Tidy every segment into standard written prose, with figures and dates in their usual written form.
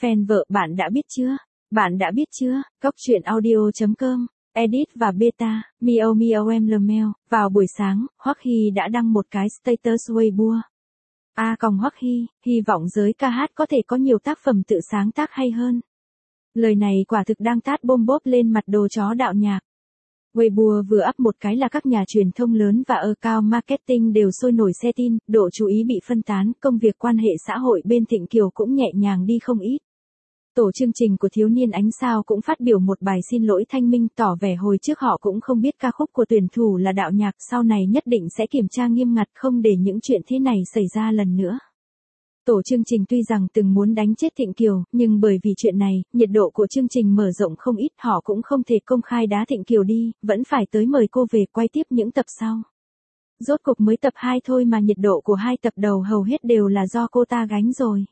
Fan vợ bạn đã biết chưa? Bạn đã biết chưa? Cốc truyện audio.com, edit và beta, Miao Miao em Lemel. Vào buổi sáng, Hoắc Hy đã đăng một cái status Weibo. Hoắc Hy, hy vọng giới ca hát có thể có nhiều tác phẩm tự sáng tác hay hơn. Lời này quả thực đang tát bôm bốp lên mặt đồ chó đạo nhạc. Weibo vừa up một cái là các nhà truyền thông lớn và account marketing đều sôi nổi xe tin, độ chú ý bị phân tán, công việc quan hệ xã hội bên Thịnh Kiều cũng nhẹ nhàng đi không ít. Tổ chương trình của thiếu niên ánh sao cũng phát biểu một bài xin lỗi thanh minh, tỏ vẻ hồi trước họ cũng không biết ca khúc của tuyển thủ là đạo nhạc, sau này nhất định sẽ kiểm tra nghiêm ngặt không để những chuyện thế này xảy ra lần nữa. Tổ chương trình tuy rằng từng muốn đánh chết Thịnh Kiều, nhưng bởi vì chuyện này, nhiệt độ của chương trình mở rộng không ít, họ cũng không thể công khai đá Thịnh Kiều đi, vẫn phải tới mời cô về quay tiếp những tập sau. Rốt cục mới tập 2 thôi mà nhiệt độ của 2 tập đầu hầu hết đều là do cô ta gánh rồi.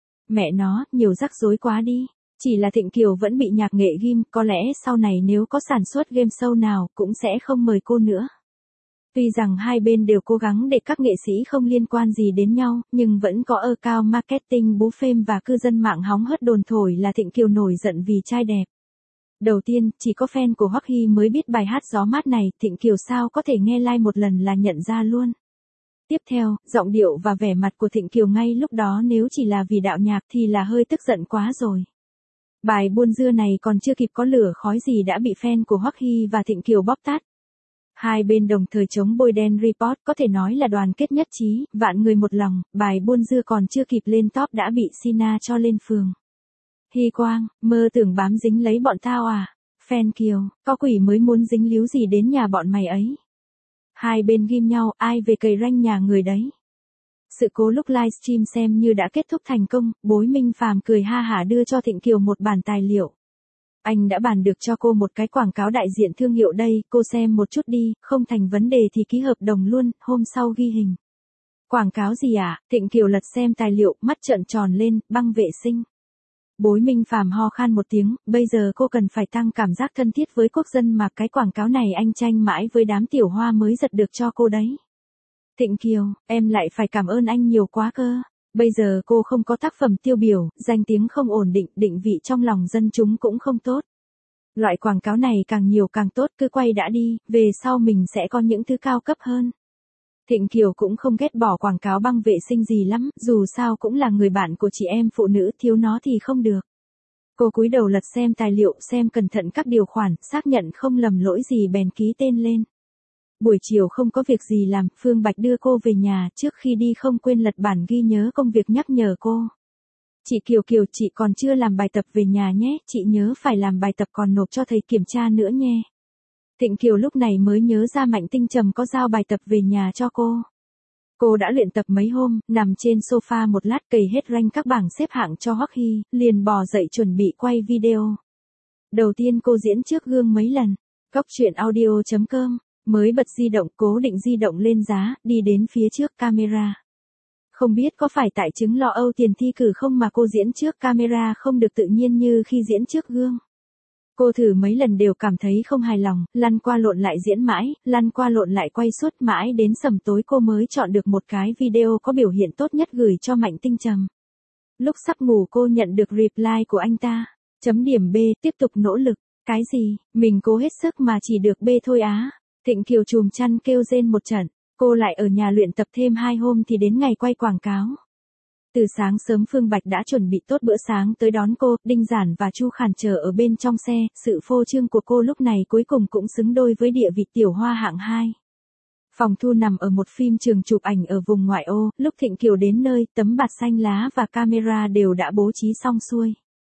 Mẹ nó, nhiều rắc rối quá đi. Chỉ là Thịnh Kiều vẫn bị nhạc nghệ ghim, có lẽ sau này nếu có sản xuất game show nào, cũng sẽ không mời cô nữa. Tuy rằng hai bên đều cố gắng để các nghệ sĩ không liên quan gì đến nhau, nhưng vẫn có account marketing bú phêm và cư dân mạng hóng hớt đồn thổi là Thịnh Kiều nổi giận vì trai đẹp. Đầu tiên, chỉ có fan của Hoắc Hy mới biết bài hát Gió Mát này, Thịnh Kiều sao có thể nghe like một lần là nhận ra luôn. Tiếp theo, giọng điệu và vẻ mặt của Thịnh Kiều ngay lúc đó nếu chỉ là vì đạo nhạc thì là hơi tức giận quá rồi. Bài buôn dưa này còn chưa kịp có lửa khói gì đã bị fan của Hoắc Hy và Thịnh Kiều bóp tát. Hai bên đồng thời chống bôi đen report, có thể nói là đoàn kết nhất trí, vạn người một lòng, bài buôn dưa còn chưa kịp lên top đã bị Sina cho lên phường. Hy Quang, mơ tưởng bám dính lấy bọn tao à? Fan Kiều, có quỷ mới muốn dính líu gì đến nhà bọn mày ấy? Hai bên ghim nhau, ai về cày ranh nhà người đấy. Sự cố lúc livestream xem như đã kết thúc thành công, bối Minh Phàm cười ha hả đưa cho Thịnh Kiều một bản tài liệu. Anh đã bàn được cho cô một cái quảng cáo đại diện thương hiệu đây, cô xem một chút đi, không thành vấn đề thì ký hợp đồng luôn, hôm sau ghi hình. Quảng cáo gì à? Thịnh Kiều lật xem tài liệu, mắt trợn tròn lên, băng vệ sinh. Bối Minh Phàm ho khan một tiếng, bây giờ cô cần phải tăng cảm giác thân thiết với quốc dân mà cái quảng cáo này anh tranh mãi với đám tiểu hoa mới giật được cho cô đấy. Thịnh Kiều, em lại phải cảm ơn anh nhiều quá cơ. Bây giờ cô không có tác phẩm tiêu biểu, danh tiếng không ổn định, định vị trong lòng dân chúng cũng không tốt. Loại quảng cáo này càng nhiều càng tốt, cứ quay đã đi, về sau mình sẽ có những thứ cao cấp hơn. Thịnh Kiều cũng không ghét bỏ quảng cáo băng vệ sinh gì lắm, dù sao cũng là người bạn của chị em phụ nữ, thiếu nó thì không được. Cô cúi đầu lật xem tài liệu, xem cẩn thận các điều khoản, xác nhận không lầm lỗi gì bèn ký tên lên. Buổi chiều không có việc gì làm, Phương Bạch đưa cô về nhà, trước khi đi không quên lật bản ghi nhớ công việc nhắc nhở cô. Chị Kiều Kiều, chị còn chưa làm bài tập về nhà nhé, chị nhớ phải làm bài tập còn nộp cho thầy kiểm tra nữa nhé. Thịnh Kiều lúc này mới nhớ ra Mạnh Tinh Trầm có giao bài tập về nhà cho cô. Cô đã luyện tập mấy hôm, nằm trên sofa một lát cày hết rank các bảng xếp hạng cho Hoắc Hy, liền bò dậy chuẩn bị quay video. Đầu tiên cô diễn trước gương mấy lần. Cốc truyện audio.com, mới bật di động, cố định di động lên giá, đi đến phía trước camera. Không biết có phải tại chứng lo âu tiền thi cử không mà cô diễn trước camera không được tự nhiên như khi diễn trước gương. Cô thử mấy lần đều cảm thấy không hài lòng, lăn qua lộn lại diễn mãi, lăn qua lộn lại quay suốt mãi đến sầm tối cô mới chọn được một cái video có biểu hiện tốt nhất gửi cho Mạnh Tinh Trầm. Lúc sắp ngủ cô nhận được reply của anh ta. Chấm điểm B, tiếp tục nỗ lực. Cái gì, mình cố hết sức mà chỉ được B thôi á. Thịnh Kiều chùm chăn kêu rên một trận. Cô lại ở nhà luyện tập thêm 2 hôm thì đến ngày quay quảng cáo. Từ sáng sớm Phương Bạch đã chuẩn bị tốt bữa sáng tới đón cô, Đinh Giản và Chu Khản chờ ở bên trong xe, sự phô trương của cô lúc này cuối cùng cũng xứng đôi với địa vị tiểu hoa hạng 2. Phòng thu nằm ở một phim trường chụp ảnh ở vùng ngoại ô, lúc Thịnh Kiều đến nơi, tấm bạt xanh lá và camera đều đã bố trí xong xuôi.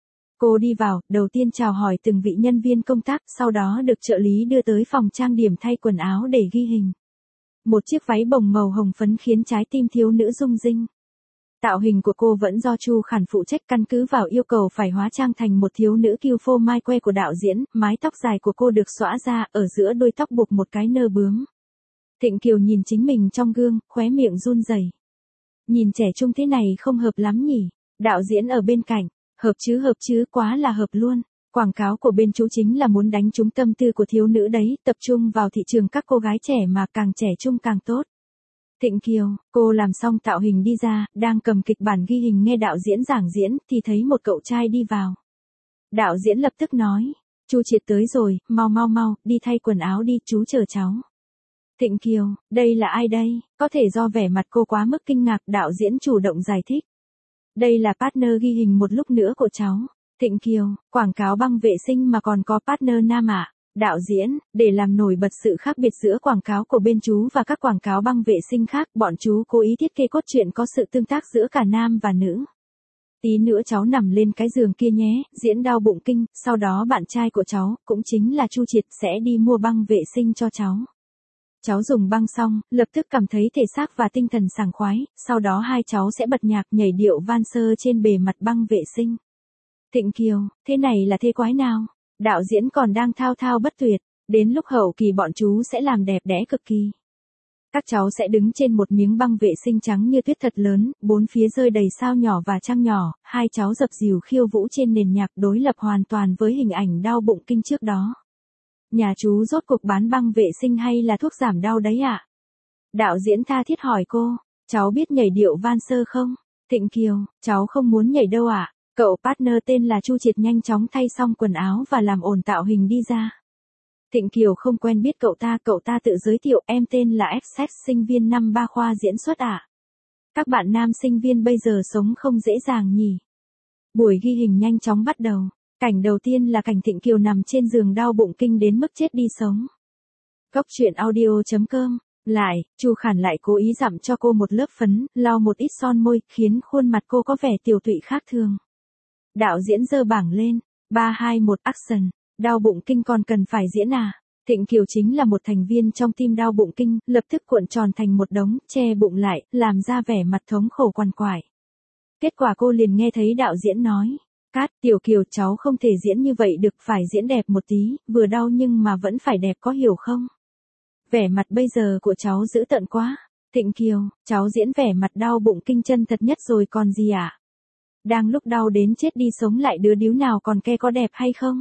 Cô đi vào, đầu tiên chào hỏi từng vị nhân viên công tác, sau đó được trợ lý đưa tới phòng trang điểm thay quần áo để ghi hình. Một chiếc váy bồng màu hồng phấn khiến trái tim thiếu nữ rung rinh. Tạo hình của cô vẫn do Chu Khản phụ trách, căn cứ vào yêu cầu phải hóa trang thành một thiếu nữ kiêu phô mai que của đạo diễn, mái tóc dài của cô được xõa ra, ở giữa đuôi tóc buộc một cái nơ bướm. Thịnh Kiều nhìn chính mình trong gương, khóe miệng run rẩy. Nhìn trẻ trung thế này không hợp lắm nhỉ? Đạo diễn ở bên cạnh, hợp chứ, quá là hợp luôn. Quảng cáo của bên chú chính là muốn đánh trúng tâm tư của thiếu nữ đấy, tập trung vào thị trường các cô gái trẻ mà càng trẻ trung càng tốt. Thịnh Kiều, cô làm xong tạo hình đi ra, đang cầm kịch bản ghi hình nghe đạo diễn giảng diễn, thì thấy một cậu trai đi vào. Đạo diễn lập tức nói, Chu Triệt tới rồi, mau mau mau, đi thay quần áo đi, chú chờ cháu. Thịnh Kiều, đây là ai đây? Có thể do vẻ mặt cô quá mức kinh ngạc, đạo diễn chủ động giải thích. Đây là partner ghi hình một lúc nữa của cháu. Thịnh Kiều, quảng cáo băng vệ sinh mà còn có partner nam ạ. Đạo diễn, để làm nổi bật sự khác biệt giữa quảng cáo của bên chú và các quảng cáo băng vệ sinh khác, bọn chú cố ý thiết kế cốt truyện có sự tương tác giữa cả nam và nữ. Tí nữa cháu nằm lên cái giường kia nhé, diễn đau bụng kinh, sau đó bạn trai của cháu, cũng chính là Chu Triệt, sẽ đi mua băng vệ sinh cho cháu. Cháu dùng băng xong, lập tức cảm thấy thể xác và tinh thần sảng khoái, sau đó hai cháu sẽ bật nhạc nhảy điệu van sơ trên bề mặt băng vệ sinh. Thịnh Kiều, thế này là thế quái nào? Đạo diễn còn đang thao thao bất tuyệt, đến lúc hậu kỳ bọn chú sẽ làm đẹp đẽ cực kỳ. Các cháu sẽ đứng trên một miếng băng vệ sinh trắng như tuyết thật lớn, bốn phía rơi đầy sao nhỏ và trăng nhỏ, hai cháu dập dìu khiêu vũ trên nền nhạc đối lập hoàn toàn với hình ảnh đau bụng kinh trước đó. Nhà chú rốt cuộc bán băng vệ sinh hay là thuốc giảm đau đấy ạ? Đạo diễn tha thiết hỏi cô, cháu biết nhảy điệu van sơ không? Thịnh Kiều, cháu không muốn nhảy đâu ạ. Cậu partner tên là Chu Triệt nhanh chóng thay xong quần áo và làm ổn tạo hình đi ra. Thịnh Kiều không quen biết cậu ta tự giới thiệu, em tên là XX, sinh viên năm 3 khoa diễn xuất ạ. Các bạn nam sinh viên bây giờ sống không dễ dàng nhỉ. Buổi ghi hình nhanh chóng bắt đầu. Cảnh đầu tiên là cảnh Thịnh Kiều nằm trên giường đau bụng kinh đến mức chết đi sống. Cốc truyện audio.com. Lại, Chu Khản lại cố ý dặm cho cô một lớp phấn, lau một ít son môi, khiến khuôn mặt cô có vẻ tiều tụy khác thường. Đạo diễn giơ bảng lên, 3 2 1 action, đau bụng kinh còn cần phải diễn à? Thịnh Kiều chính là một thành viên trong team đau bụng kinh, lập tức cuộn tròn thành một đống, che bụng lại, làm ra vẻ mặt thống khổ quằn quại. Kết quả cô liền nghe thấy đạo diễn nói, Cát, Tiểu Kiều cháu không thể diễn như vậy được, phải diễn đẹp một tí, vừa đau nhưng mà vẫn phải đẹp, có hiểu không? Vẻ mặt bây giờ của cháu dữ tợn quá. Thịnh Kiều, cháu diễn vẻ mặt đau bụng kinh chân thật nhất rồi còn gì ạ? Đang lúc đau đến chết đi sống lại đứa điếu nào còn ke, có đẹp hay không?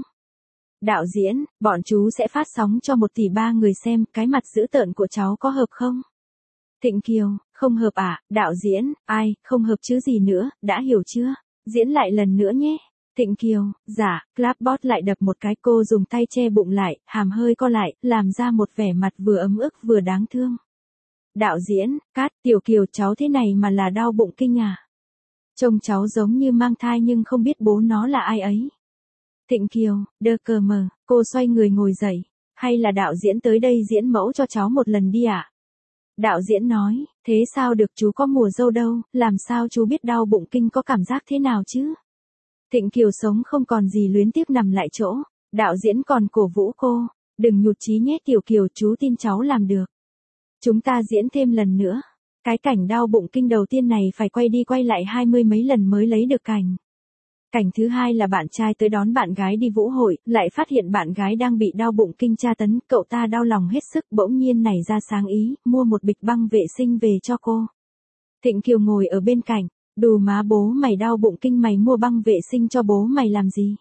Đạo diễn, bọn chú sẽ phát sóng cho 1 tỷ 3 người xem, cái mặt dữ tợn của cháu có hợp không? Thịnh Kiều, không hợp à? Đạo diễn, ai, không hợp chứ gì nữa, đã hiểu chưa? Diễn lại lần nữa nhé. Thịnh Kiều, dạ, Clapbot lại đập một cái, cô dùng tay che bụng lại, hàm hơi co lại, làm ra một vẻ mặt vừa ấm ức vừa đáng thương. Đạo diễn, Cát, Tiểu Kiều cháu thế này mà là đau bụng kinh à? Trông cháu giống như mang thai nhưng không biết bố nó là ai ấy. Thịnh Kiều, đơ cờ mờ, cô xoay người ngồi dậy. Hay là đạo diễn tới đây diễn mẫu cho cháu một lần đi ạ? Đạo diễn nói, thế sao được, chú có mùa dâu đâu, làm sao chú biết đau bụng kinh có cảm giác thế nào chứ? Thịnh Kiều sống không còn gì luyến tiếc nằm lại chỗ. Đạo diễn còn cổ vũ cô, đừng nhụt chí nhé Tiểu Kiều, chú tin cháu làm được. Chúng ta diễn thêm lần nữa. Cái cảnh đau bụng kinh đầu tiên này phải quay đi quay lại 20 mấy lần mới lấy được cảnh. Cảnh thứ hai là bạn trai tới đón bạn gái đi vũ hội, lại phát hiện bạn gái đang bị đau bụng kinh tra tấn, cậu ta đau lòng hết sức, bỗng nhiên nảy ra sáng ý, mua một bịch băng vệ sinh về cho cô. Thịnh Kiều ngồi ở bên cạnh, đù má, bố mày đau bụng kinh mày mua băng vệ sinh cho bố mày làm gì?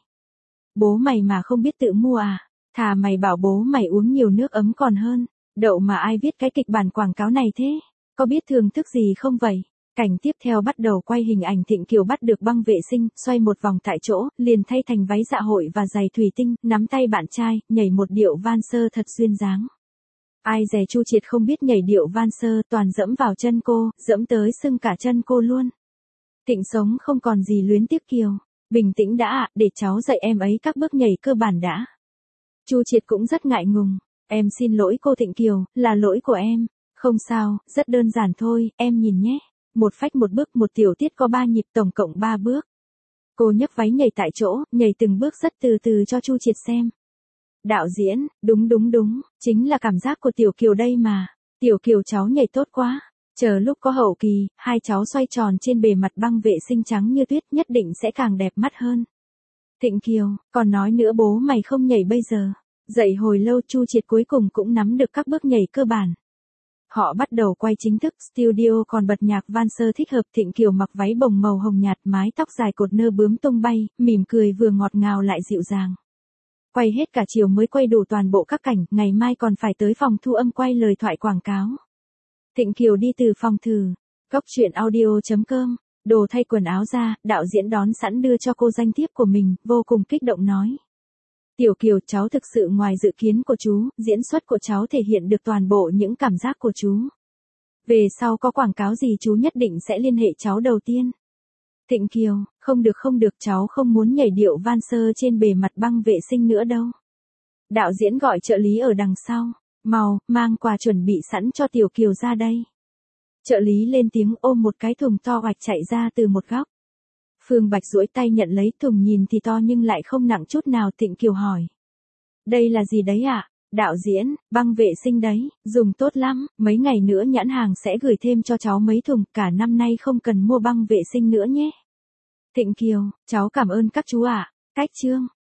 Bố mày mà không biết tự mua à? Thà mày bảo bố mày uống nhiều nước ấm còn hơn. Đậu mà ai viết cái kịch bản quảng cáo này thế? Có biết thưởng thức gì không vậy? Cảnh tiếp theo bắt đầu quay hình ảnh Thịnh Kiều bắt được băng vệ sinh, xoay một vòng tại chỗ, liền thay thành váy dạ hội và giày thủy tinh, nắm tay bạn trai, nhảy một điệu van sơ thật duyên dáng. Ai dè Chu Triệt không biết nhảy điệu van sơ, toàn dẫm vào chân cô, dẫm tới sưng cả chân cô luôn. Thịnh sống không còn gì luyến tiếc Kiều. Bình tĩnh đã ạ, để cháu dạy em ấy các bước nhảy cơ bản đã. Chu Triệt cũng rất ngại ngùng. Em xin lỗi cô Thịnh Kiều, là lỗi của em. Không sao, rất đơn giản thôi, em nhìn nhé. Một phách một bước, một tiểu tiết có 3 nhịp, tổng cộng 3 bước. Cô nhấc váy nhảy tại chỗ, nhảy từng bước rất từ từ cho Chu Triệt xem. Đạo diễn, đúng, chính là cảm giác của Tiểu Kiều đây mà. Tiểu Kiều cháu nhảy tốt quá. Chờ lúc có hậu kỳ, hai cháu xoay tròn trên bề mặt băng vệ sinh trắng như tuyết, nhất định sẽ càng đẹp mắt hơn. Thịnh Kiều, còn nói nữa bố mày không nhảy bây giờ. Dậy hồi lâu Chu Triệt cuối cùng cũng nắm được các bước nhảy cơ bản. Họ bắt đầu quay chính thức, studio còn bật nhạc van sơ thích hợp. Thịnh Kiều mặc váy bồng màu hồng nhạt, mái tóc dài cột nơ bướm tung bay, mỉm cười vừa ngọt ngào lại dịu dàng. Quay hết cả chiều mới quay đủ toàn bộ các cảnh, ngày mai còn phải tới phòng thu âm quay lời thoại quảng cáo. Thịnh Kiều đi từ phòng thử. Cốc truyện audio.com. Đồ thay quần áo ra, đạo diễn đón sẵn đưa cho cô danh thiếp của mình, vô cùng kích động nói. Tiểu Kiều, cháu thực sự ngoài dự kiến của chú, diễn xuất của cháu thể hiện được toàn bộ những cảm giác của chú. Về sau có quảng cáo gì chú nhất định sẽ liên hệ cháu đầu tiên. Thịnh Kiều, không được, cháu không muốn nhảy điệu van sơ trên bề mặt băng vệ sinh nữa đâu. Đạo diễn gọi trợ lý ở đằng sau, mau, mang quà chuẩn bị sẵn cho Tiểu Kiều ra đây. Trợ lý lên tiếng ôm một cái thùng to hoạch chạy ra từ một góc. Phương Bạch duỗi tay nhận lấy thùng nhìn thì to nhưng lại không nặng chút nào. Thịnh Kiều hỏi. Đây là gì đấy ạ? Đạo diễn, băng vệ sinh đấy, dùng tốt lắm, mấy ngày nữa nhãn hàng sẽ gửi thêm cho cháu mấy thùng, cả năm nay không cần mua băng vệ sinh nữa nhé. Thịnh Kiều, cháu cảm ơn các chú ạ. Cách chương.